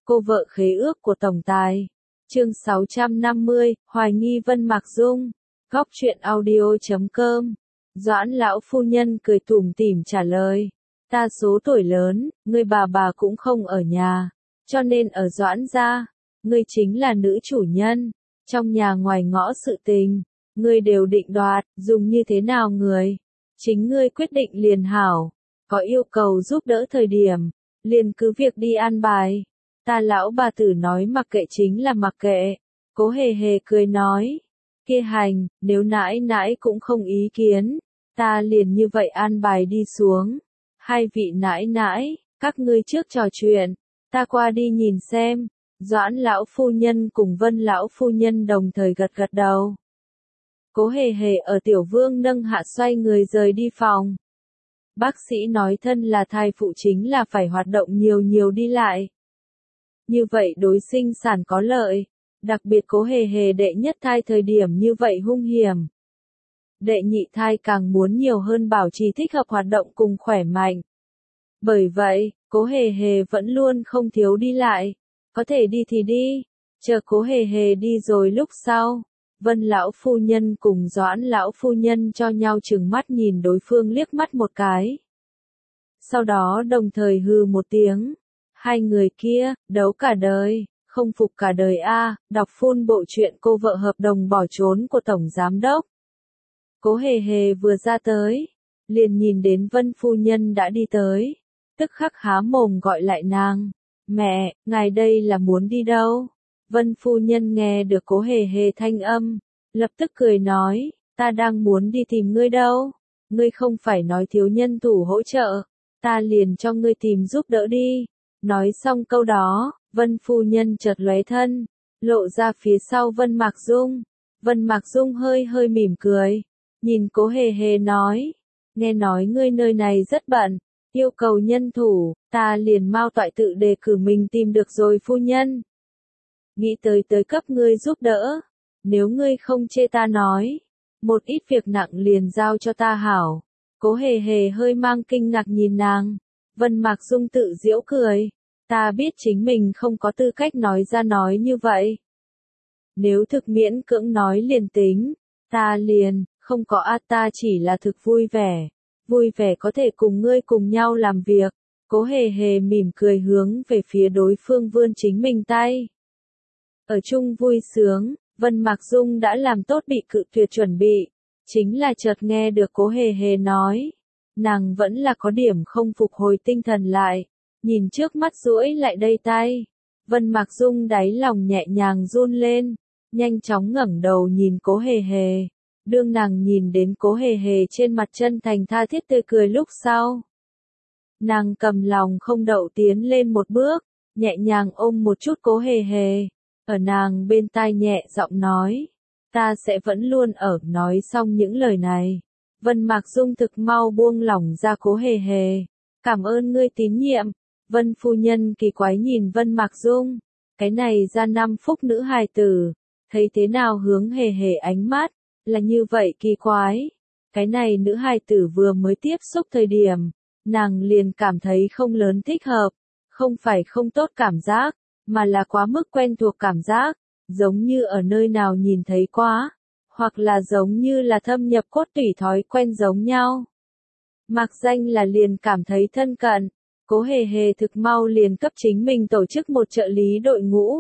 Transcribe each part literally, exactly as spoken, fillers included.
Cô vợ khế ước của tổng tài. Chương sáu trăm năm mươi, hoài nghi Vân Mạc Dung. Góc truyện audio chấm com. Doãn lão phu nhân cười tủm tỉm trả lời. Ta số tuổi lớn, ngươi bà bà cũng không ở nhà, cho nên ở Doãn gia, ngươi chính là nữ chủ nhân. Trong nhà ngoài ngõ sự tình, ngươi đều định đoạt, dùng như thế nào người. Chính ngươi quyết định liền hảo, có yêu cầu giúp đỡ thời điểm, liền cứ việc đi an bài. Ta lão bà tử nói mặc kệ chính là mặc kệ. Cố hề hề cười nói. Kia hành, nếu nãi nãi cũng không ý kiến, ta liền như vậy an bài đi xuống. Hai vị nãi nãi, các ngươi trước trò chuyện, ta qua đi nhìn xem. Doãn lão phu nhân cùng Vân lão phu nhân đồng thời gật gật đầu. Cố hề hề ở tiểu vương nâng hạ xoay người rời đi phòng. Bác sĩ nói thân là thai phụ chính là phải hoạt động nhiều nhiều đi lại. Như vậy đối sinh sản có lợi, đặc biệt cố hề hề đệ nhất thai thời điểm như vậy hung hiểm. Đệ nhị thai càng muốn nhiều hơn bảo trì thích hợp hoạt động cùng khỏe mạnh. Bởi vậy, cố hề hề vẫn luôn không thiếu đi lại, có thể đi thì đi, chờ cố hề hề đi rồi lúc sau. Vân lão phu nhân cùng Doãn lão phu nhân cho nhau chừng mắt nhìn đối phương liếc mắt một cái. Sau đó đồng thời hừ một tiếng. Hai người kia, đấu cả đời, không phục cả đời a, đọc phun bộ truyện cô vợ hợp đồng bỏ trốn của Tổng Giám Đốc. Cố hề hề vừa ra tới, liền nhìn đến Vân phu nhân đã đi tới, tức khắc há mồm gọi lại nàng. Mẹ, ngài đây là muốn đi đâu? Vân phu nhân nghe được cố hề hề thanh âm, lập tức cười nói, ta đang muốn đi tìm ngươi đâu, ngươi không phải nói thiếu nhân thủ hỗ trợ, ta liền cho ngươi tìm giúp đỡ đi. Nói xong câu đó, Vân phu nhân chợt lóe thân, lộ ra phía sau Vân Mạc Dung. Vân Mạc Dung hơi hơi mỉm cười, nhìn cố hề hề nói, nghe nói ngươi nơi này rất bận, yêu cầu nhân thủ, ta liền mau toại tự đề cử mình tìm được rồi phu nhân. Nghĩ tới tới cấp ngươi giúp đỡ, nếu ngươi không chê ta nói, một ít việc nặng liền giao cho ta hảo. Cố hề hề hơi mang kinh ngạc nhìn nàng. Vân Mạc Dung tự giễu cười, ta biết chính mình không có tư cách nói ra nói như vậy. Nếu thực miễn cưỡng nói liền tính, ta liền, không có a ta chỉ là thực vui vẻ, vui vẻ có thể cùng ngươi cùng nhau làm việc. Cố hề hề mỉm cười hướng về phía đối phương vươn chính mình tay. Ở chung vui sướng, Vân Mạc Dung đã làm tốt bị cự tuyệt chuẩn bị, chính là chợt nghe được cố hề hề nói. Nàng vẫn là có điểm không phục hồi tinh thần lại, nhìn trước mắt duỗi lại đây tay. Vân Mạc Dung đáy lòng nhẹ nhàng run lên, nhanh chóng ngẩng đầu nhìn cố hề hề. Đương nàng nhìn đến cố hề hề trên mặt chân thành tha thiết tươi cười lúc sau. Nàng cầm lòng không đậu tiến lên một bước, nhẹ nhàng ôm một chút cố hề hề, ở nàng bên tai nhẹ giọng nói, ta sẽ vẫn luôn ở. Nói xong những lời này, Vân Mạc Dung thực mau buông lỏng ra cố hề hề. Cảm ơn ngươi tín nhiệm. Vân phu nhân kỳ quái nhìn Vân Mạc Dung, cái này ra năm phúc nữ hài tử, thấy thế nào hướng hề hề ánh mắt, là như vậy kỳ quái. Cái này nữ hài tử vừa mới tiếp xúc thời điểm, nàng liền cảm thấy không lớn thích hợp, không phải không tốt cảm giác, mà là quá mức quen thuộc cảm giác, giống như ở nơi nào nhìn thấy quá, hoặc là giống như là thâm nhập cốt tủy thói quen giống nhau. Mặc danh là liền cảm thấy thân cận. Cố hề hề thực mau liền cấp chính mình tổ chức một trợ lý đội ngũ.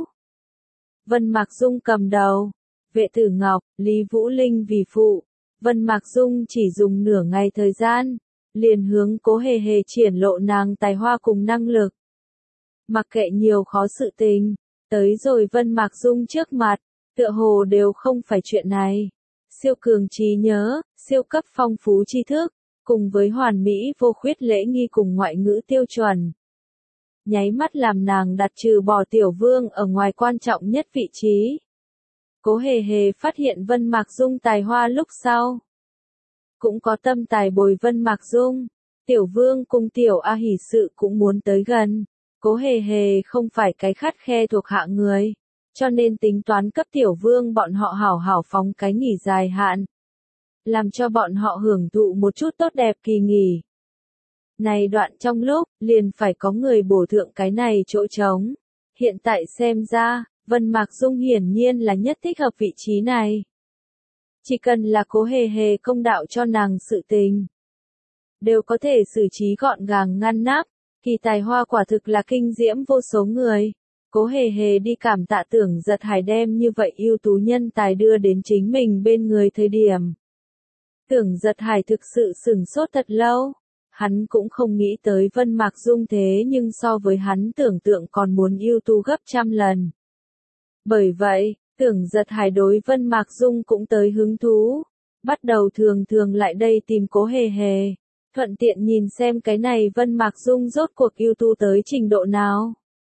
Vân Mạc Dung cầm đầu, Vệ Tử Ngọc, Lý Vũ Linh vì phụ. Vân Mạc Dung chỉ dùng nửa ngày thời gian, liền hướng cố hề hề triển lộ nàng tài hoa cùng năng lực. Mặc kệ nhiều khó sự tình, tới rồi Vân Mạc Dung trước mặt, tựa hồ đều không phải chuyện này. Siêu cường trí nhớ, siêu cấp phong phú tri thức, cùng với hoàn mỹ vô khuyết lễ nghi cùng ngoại ngữ tiêu chuẩn. Nháy mắt làm nàng đặt trừ bỏ tiểu vương ở ngoài quan trọng nhất vị trí. Cố hề hề phát hiện Vân Mạc Dung tài hoa lúc sau. Cũng có tâm tài bồi Vân Mạc Dung. Tiểu vương cùng tiểu A Hỷ sự cũng muốn tới gần. Cố hề hề không phải cái khắt khe thuộc hạ người, cho nên tính toán cấp tiểu vương bọn họ hảo hảo phóng cái nghỉ dài hạn. Làm cho bọn họ hưởng thụ một chút tốt đẹp kỳ nghỉ. Này đoạn trong lúc, liền phải có người bổ thượng cái này chỗ trống. Hiện tại xem ra, Vân Mạc Dung hiển nhiên là nhất thích hợp vị trí này. Chỉ cần là Cố Hề Hề công đạo cho nàng sự tình, đều có thể xử trí gọn gàng ngăn nắp, kỳ tài hoa quả thực là kinh diễm vô số người. Cố Hề Hề đi cảm tạ Tưởng Giật Hải đem như vậy ưu tú nhân tài đưa đến chính mình bên người thời điểm. Tưởng Giật Hải thực sự sửng sốt thật lâu, hắn cũng không nghĩ tới Vân Mạc Dung thế nhưng so với hắn tưởng tượng còn muốn ưu tú gấp trăm lần. Bởi vậy, Tưởng Giật Hải đối Vân Mạc Dung cũng tới hứng thú, bắt đầu thường thường lại đây tìm Cố Hề Hề, thuận tiện nhìn xem cái này Vân Mạc Dung rốt cuộc ưu tú tới trình độ nào.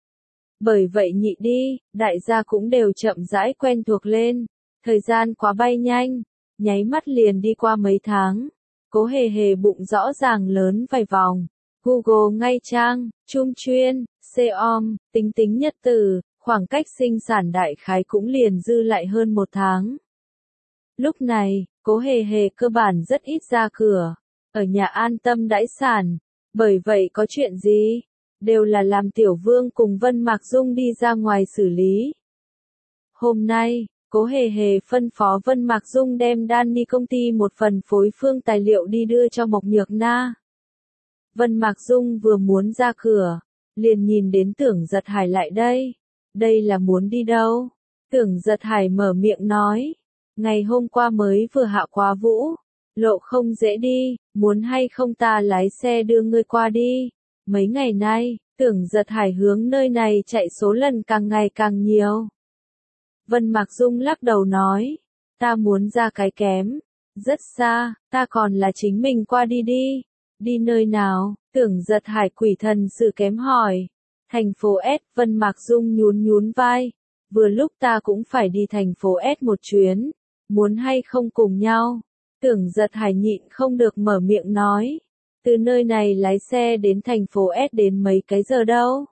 Bởi vậy nhị đi, đại gia cũng đều chậm rãi quen thuộc lên, thời gian quá bay nhanh, nháy mắt liền đi qua mấy tháng. Cố Hề Hề bụng rõ ràng lớn vài vòng, Google ngay trang, Trung chuyên, xê-om, tính tính nhật tử, khoảng cách sinh sản đại khái cũng liền dư lại hơn một tháng. Lúc này, Cố Hề Hề cơ bản rất ít ra cửa, ở nhà an tâm đãi sản, bởi vậy có chuyện gì, đều là làm Tiểu Vương cùng Vân Mạc Dung đi ra ngoài xử lý. Hôm nay, Cố Hề Hề phân phó Vân Mạc Dung đem Danny công ty một phần phối phương tài liệu đi đưa cho Mộc Nhược Na. Vân Mạc Dung vừa muốn ra cửa, liền nhìn đến Tưởng Giật Hải lại đây. Đây là muốn đi đâu? Tưởng Giật Hải mở miệng nói. Ngày hôm qua mới vừa hạ quá vũ, lộ không dễ đi, muốn hay không ta lái xe đưa ngươi qua đi. Mấy ngày nay, Tưởng Giật Hải hướng nơi này chạy số lần càng ngày càng nhiều. Vân Mạc Dung lắc đầu nói, ta muốn ra cái kém, rất xa, ta còn là chính mình qua đi đi. Đi nơi nào? Tưởng Giật Hải quỷ thần sự kém hỏi. Thành phố S, Vân Mạc Dung nhún nhún vai. Vừa lúc ta cũng phải đi thành phố S một chuyến, muốn hay không cùng nhau? Tưởng Giật Hải nhịn không được mở miệng nói. Từ nơi này lái xe đến thành phố S đến mấy cái giờ đâu?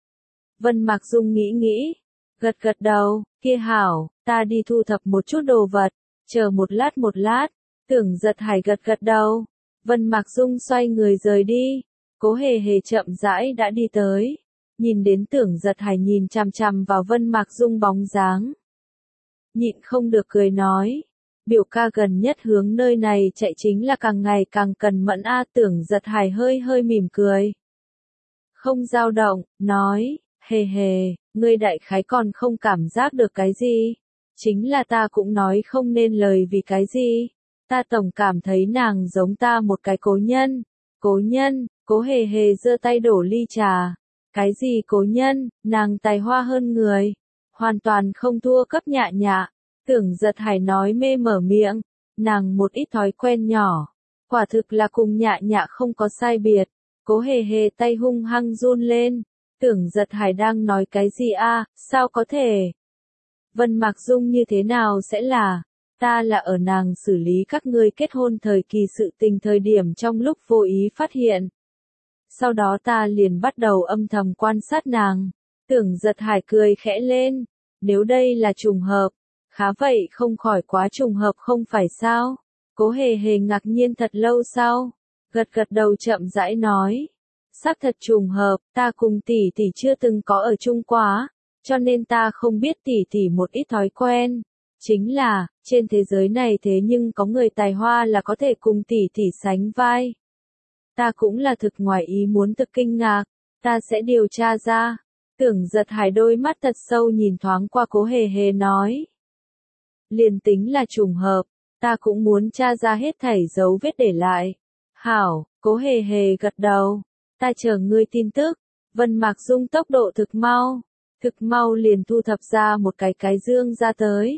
Vân Mạc Dung nghĩ nghĩ, gật gật đầu, kia hảo, ta đi thu thập một chút đồ vật, chờ một lát một lát. Tưởng Giật Hải gật gật đầu, Vân Mạc Dung xoay người rời đi. Cố Hề Hề chậm rãi đã đi tới, nhìn đến Tưởng Giật Hải nhìn chằm chằm vào Vân Mạc Dung bóng dáng, nhịn không được cười nói, biểu ca gần nhất hướng nơi này chạy chính là càng ngày càng cần mẫn a. Tưởng Giật Hải hơi hơi mỉm cười, không dao động, nói, Hề Hề, ngươi đại khái còn không cảm giác được cái gì, chính là ta cũng nói không nên lời vì cái gì, ta tổng cảm thấy nàng giống ta một cái cố nhân. Cố nhân? Cố Hề Hề giơ tay đổ ly trà. Cái gì cố nhân? Nàng tài hoa hơn người, hoàn toàn không thua cấp Nhạ Nhạ. Tưởng Giật Hải nói mê mở miệng, nàng một ít thói quen nhỏ, quả thực là cùng Nhạ Nhạ không có sai biệt. Cố Hề Hề tay hung hăng run lên. Tưởng Giật Hải đang nói cái gì a? Sao có thể? Vân Mạc Dung như thế nào sẽ là? Ta là ở nàng xử lý các ngươi kết hôn thời kỳ sự tình thời điểm trong lúc vô ý phát hiện. Sau đó ta liền bắt đầu âm thầm quan sát nàng. Tưởng Giật Hải cười khẽ lên. Nếu đây là trùng hợp, khá vậy không khỏi quá trùng hợp không phải sao? Cố Hề Hề ngạc nhiên thật lâu sau, gật gật đầu chậm rãi nói. Xác thật trùng hợp, ta cùng tỷ tỷ chưa từng có ở chung quá, cho nên ta không biết tỷ tỷ một ít thói quen. Chính là, trên thế giới này thế nhưng có người tài hoa là có thể cùng tỷ tỷ sánh vai. Ta cũng là thực ngoài ý muốn thực kinh ngạc, ta sẽ điều tra ra. Tưởng Giật Hải đôi mắt thật sâu nhìn thoáng qua Cố Hề Hề nói. Liền tính là trùng hợp, ta cũng muốn tra ra hết thảy dấu vết để lại. Hảo, Cố Hề Hề gật đầu, ta chờ ngươi tin tức. Vân Mạc Dung tốc độ thực mau, thực mau liền thu thập ra một cái cái dương ra tới.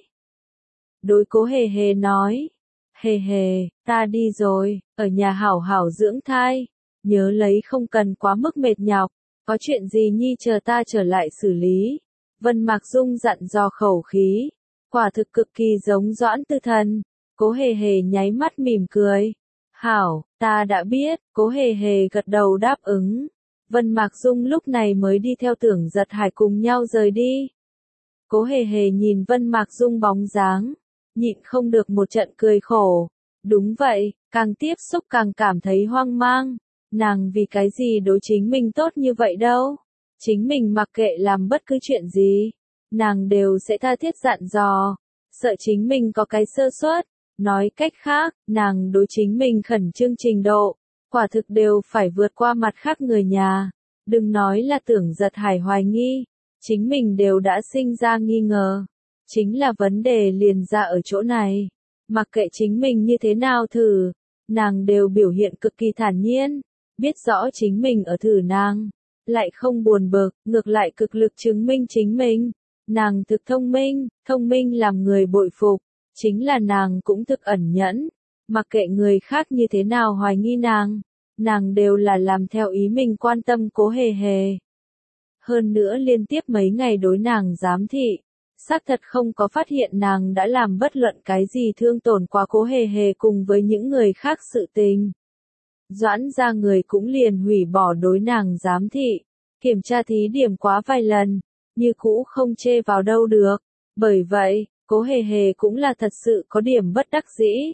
Đối Cố Hề Hề nói, Hề Hề, ta đi rồi, ở nhà hảo hảo dưỡng thai, nhớ lấy không cần quá mức mệt nhọc, có chuyện gì nhi chờ ta trở lại xử lý. Vân Mạc Dung dặn dò khẩu khí, quả thực cực kỳ giống Doãn Tư Thần. Cố Hề Hề nháy mắt mỉm cười, hảo, ta đã biết. Cố Hề Hề gật đầu đáp ứng. Vân Mạc Dung lúc này mới đi theo Tưởng Giật Hải cùng nhau rời đi. Cố Hề Hề nhìn Vân Mạc Dung bóng dáng, nhịn không được một trận cười khổ. Đúng vậy, càng tiếp xúc càng cảm thấy hoang mang. Nàng vì cái gì đối chính mình tốt như vậy đâu? Chính mình mặc kệ làm bất cứ chuyện gì, nàng đều sẽ tha thiết dặn dò, sợ chính mình có cái sơ suất. Nói cách khác, nàng đối chính mình khẩn trương trình độ, quả thực đều phải vượt qua mặt khác người nhà. Đừng nói là Tưởng Giật Hải hoài nghi, chính mình đều đã sinh ra nghi ngờ. Chính là vấn đề liền ra ở chỗ này. Mặc kệ chính mình như thế nào thử, nàng đều biểu hiện cực kỳ thản nhiên, biết rõ chính mình ở thử nàng, lại không buồn bực, ngược lại cực lực chứng minh chính mình. Nàng thực thông minh, thông minh làm người bội phục, chính là nàng cũng thực ẩn nhẫn, mặc kệ người khác như thế nào hoài nghi nàng, nàng đều là làm theo ý mình quan tâm Cố Hề Hề. Hơn nữa liên tiếp mấy ngày đối nàng giám thị, xác thật không có phát hiện nàng đã làm bất luận cái gì thương tổn quá Cố Hề Hề cùng với những người khác sự tình. Doãn ra người cũng liền hủy bỏ đối nàng giám thị, kiểm tra thí điểm quá vài lần, như cũ không chê vào đâu được. Bởi vậy, Cố Hề Hề cũng là thật sự có điểm bất đắc dĩ.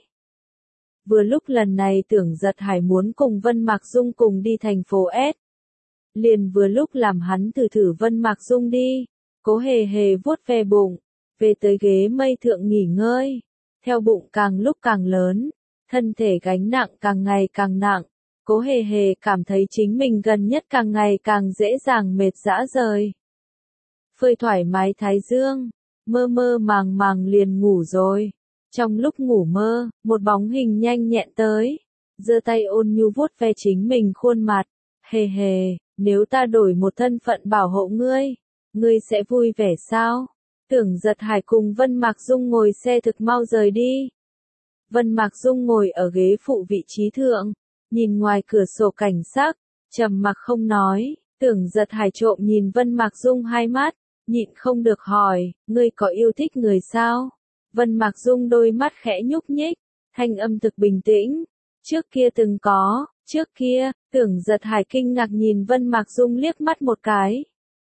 Vừa lúc lần này Tưởng Giật Hải muốn cùng Vân Mạc Dung cùng đi thành phố S. Liền vừa lúc làm hắn thử thử Vân Mạc Dung đi. Cố Hề Hề vuốt ve bụng, về tới ghế mây thượng nghỉ ngơi. Theo bụng càng lúc càng lớn, thân thể gánh nặng càng ngày càng nặng. Cố Hề Hề cảm thấy chính mình gần nhất càng ngày càng dễ dàng mệt rã rời. Phơi thoải mái thái dương, mơ mơ màng màng liền ngủ rồi. Trong lúc ngủ mơ, một bóng hình nhanh nhẹn tới, giơ tay ôn nhu vuốt ve chính mình khuôn mặt. Hề hề, nếu ta đổi một thân phận bảo hộ ngươi, ngươi sẽ vui vẻ sao? Tưởng Giật Hải cùng Vân Mạc Dung ngồi xe thực mau rời đi. Vân Mạc Dung ngồi ở ghế phụ vị trí thượng, nhìn ngoài cửa sổ cảnh sắc, trầm mặc không nói. Tưởng Giật Hải trộm nhìn Vân Mạc Dung hai mắt, nhịn không được hỏi, ngươi có yêu thích người sao? Vân Mạc Dung đôi mắt khẽ nhúc nhích, thanh âm thực bình tĩnh. Trước kia từng có, trước kia, Tưởng Giật Hải kinh ngạc nhìn Vân Mạc Dung liếc mắt một cái.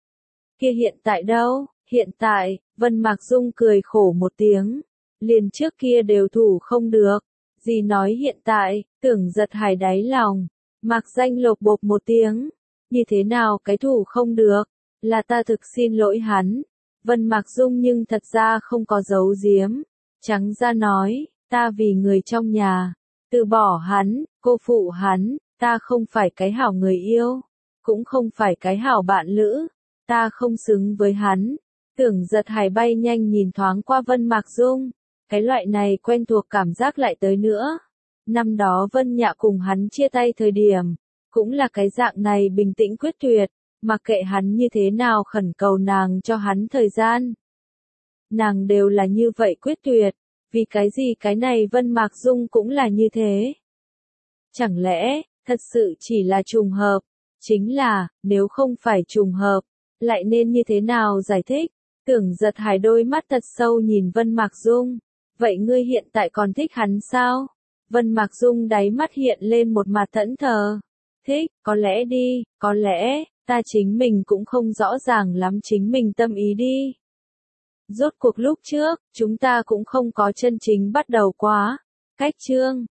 Kia hiện tại đâu? Hiện tại, Vân Mạc Dung cười khổ một tiếng. Liền trước kia đều thủ không được. Gì nói hiện tại, Tưởng Giật Hải đáy lòng. Mạc Danh lột bột một tiếng. Như thế nào cái thủ không được? Là ta thực xin lỗi hắn. Vân Mạc Dung nhưng thật ra không có giấu giếm. Trắng ra nói, ta vì người trong nhà. Từ bỏ hắn, cô phụ hắn. Ta không phải cái hảo người yêu. Cũng không phải cái hảo bạn lữ. Ta không xứng với hắn. Tưởng Giật Hải bay nhanh nhìn thoáng qua Vân Mạc Dung. Cái loại này quen thuộc cảm giác lại tới nữa. Năm đó Vân Nhạ cùng hắn chia tay thời điểm. Cũng là cái dạng này bình tĩnh quyết tuyệt. Mặc kệ hắn như thế nào khẩn cầu nàng cho hắn thời gian. Nàng đều là như vậy quyết tuyệt. Vì cái gì cái này Vân Mạc Dung cũng là như thế. Chẳng lẽ, thật sự chỉ là trùng hợp. Chính là, nếu không phải trùng hợp, lại nên như thế nào giải thích? Tưởng Giật Hải đôi mắt thật sâu nhìn Vân Mạc Dung. Vậy ngươi hiện tại còn thích hắn sao? Vân Mạc Dung đáy mắt hiện lên một mặt thẫn thờ. Thích, có lẽ đi, có lẽ, ta chính mình cũng không rõ ràng lắm chính mình tâm ý đi. Rốt cuộc lúc trước, chúng ta cũng không có chân chính bắt đầu quá. Cách chương